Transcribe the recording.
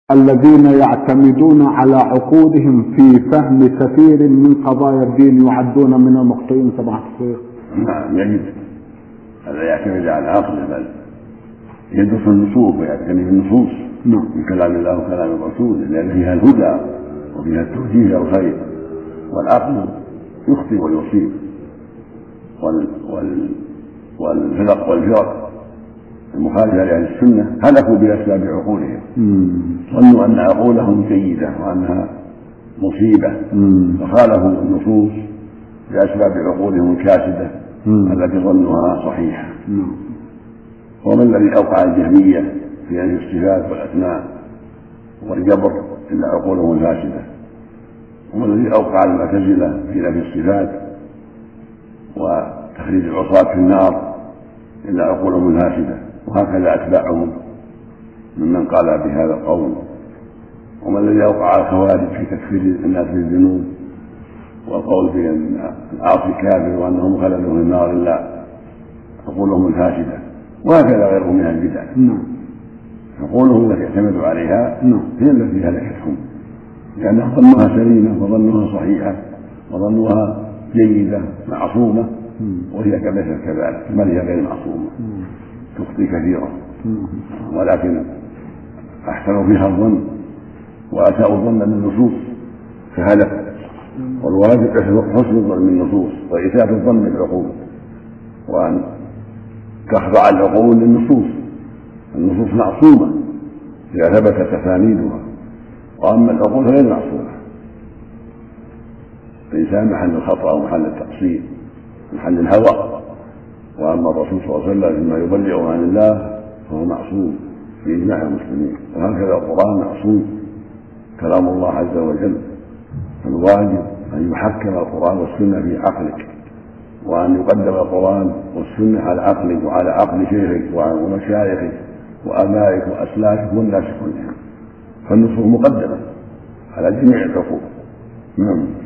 الذين يعتمدون على عقولهم في فهم كثير من قضايا الدين يعدون من المخطئين سماحة الشيخ. نعم، يجب ألا يعتمد على عقله، بل يدرس النصوص ويعتمد النصوص من كلام الله وكلام الرسول، لأن فيها الهدى وفيها التوجيه إلى الخير، والعقل يخطئ ويصيب. والفرق المخالفة لأهل السنة هلكوا بأسباب عقولهم، ظنوا أن عقولهم جيدة وأنها مصيبة، فخالفوا النصوص بأسباب عقولهم الكاسدة التي ظنوها صحيحة. ومن الذي أوقع الجهمية في نفي الصفات والأسماء والجبر إلا عقولهم الفاسدة، ومن الذي أوقع المعتزلة في نفي الصفات وتخليد العصاة في النار إلا عقولهم الفاسدة، وهكذا أتباعهم ممن قال بهذا القول. ومن الذي أوقع الخوارج في تكفير الناس بالذنوب والقول بأن العاصي كافر وأنهم خلدوا في النار إلا عقولهم الفاسدة، وهكذا غيرهم من البدع. عقولهم التي اعتمدوا عليها هي التي هلكتهم، لأنهم ظنوها سليمة وظنوها صحيحة وظنوها جيدة معصومة، وهي ليست كذلك، بل هي غير معصومة، تخطي كثيرا، ولكن أحسنوا فيها الظن وأساءوا الظن بالنصوص فهلك. والواجب حسن الظن بالنصوص وإساءة الظن بالعقول، وأن تخضع العقول للنصوص. النصوص معصومة إذا ثبتت أسانيدها، وأما العقول غير معصومة. الإنسان محل الخطأ ومحل التقصير محل الهوى، وأما الرسول صلى الله عليه وسلم مما يبلغ عن الله فهو معصوم في إجماع المسلمين، وهكذا القرآن معصوم كلام الله عز وجل. فالواجب أن يحكم القرآن والسنة في عقلك، وأن يقدم القرآن والسنة على عقلك وعلى عقل شيخك ومشايخك وآبائك وأسلافك والناس كلهم، فالنصوص مقدمة على جميع العقول.